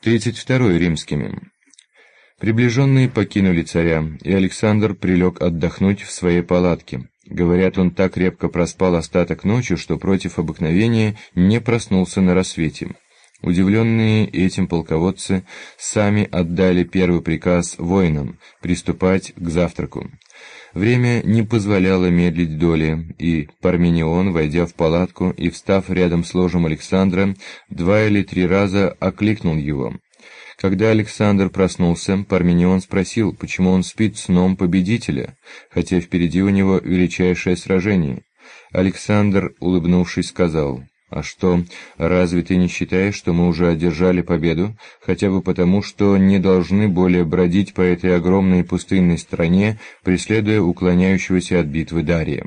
32 римскими. Приближенные покинули царя, и Александр прилег отдохнуть в своей палатке. Говорят, он так крепко проспал остаток ночи, что против обыкновения не проснулся на рассвете. Удивленные этим полководцы сами отдали первый приказ воинам приступать к завтраку. Время не позволяло медлить доли, и Парменион, войдя в палатку и встав рядом с ложем Александра, 2 или 3 раза окликнул его. Когда Александр проснулся, Парменион спросил, почему он спит сном победителя, хотя впереди у него величайшее сражение. Александр, улыбнувшись, сказал: «А что, разве ты не считаешь, что мы уже одержали победу, хотя бы потому, что не должны более бродить по этой огромной пустынной стране, преследуя уклоняющегося от битвы Дария?»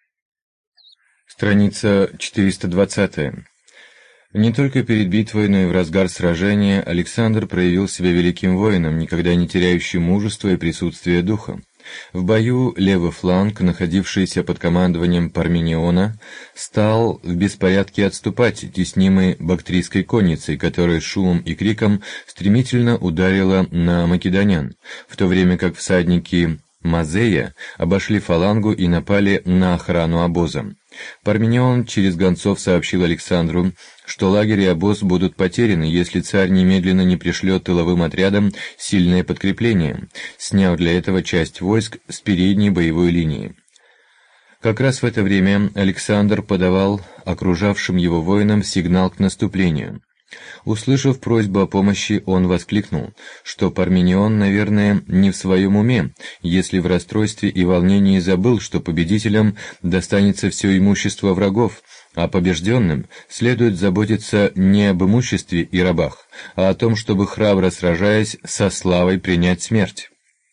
Страница 420. Не только перед битвой, но и в разгар сражения Александр проявил себя великим воином, никогда не теряющим мужества и присутствия духа. В бою левый фланг, находившийся под командованием Пармениона, стал в беспорядке отступать, теснимый бактрийской конницей, которая с шумом и криком стремительно ударила на македонян, в то время как всадники Мазея обошли фалангу и напали на охрану обоза. Парменион через гонцов сообщил Александру, что лагерь и обоз будут потеряны, если царь немедленно не пришлет тыловым отрядам сильное подкрепление, сняв для этого часть войск с передней боевой линии. Как раз в это время Александр подавал окружавшим его воинам сигнал к наступлению. Услышав просьбу о помощи, он воскликнул, что Парменион, наверное, не в своем уме, если в расстройстве и волнении забыл, что победителям достанется все имущество врагов, а побежденным следует заботиться не об имуществе и рабах, а о том, чтобы, храбро сражаясь, со славой принять смерть.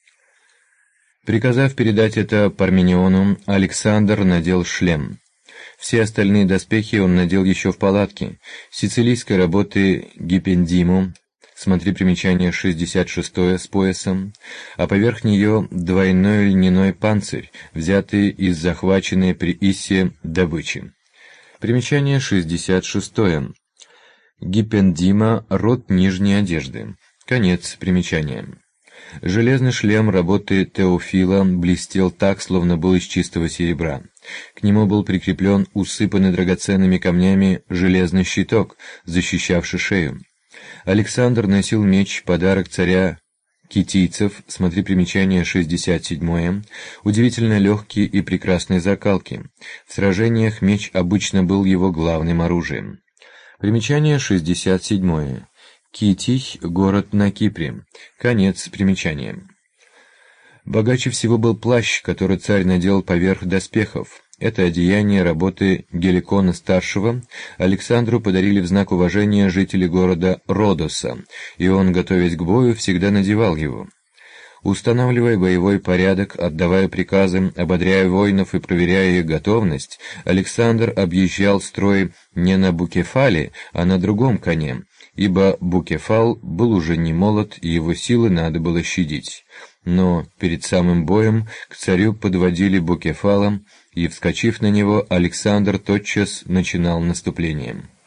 Приказав передать это Пармениону, Александр надел шлем. Все остальные доспехи он надел еще в палатке. Сицилийской работы гиппендиму, смотри примечание 66 с поясом, а поверх нее двойной льняной панцирь, взятый из захваченной при Иссе добычи. Примечание 66. Гиппендима — род нижней одежды. Конец примечания. Железный шлем работы Теофила блестел так, словно был из чистого серебра. К нему был прикреплен усыпанный драгоценными камнями железный щиток, защищавший шею. Александр носил меч, подарок царя китийцев, смотри примечание 67, удивительно легкий и прекрасной закалки. В сражениях меч обычно был его главным оружием. Примечание 67. Китий — город на Кипре. Конец примечания. Богаче всего был плащ, который царь надел поверх доспехов. Это одеяние работы Геликона-старшего Александру подарили в знак уважения жители города Родоса, и он, готовясь к бою, всегда надевал его. Устанавливая боевой порядок, отдавая приказы, ободряя воинов и проверяя их готовность, Александр объезжал строй не на Букефале, а на другом коне, ибо Букефал был уже не молод, и его силы надо было щадить. Но перед самым боем к царю подводили Букефала, и, вскочив на него, Александр тотчас начинал наступление.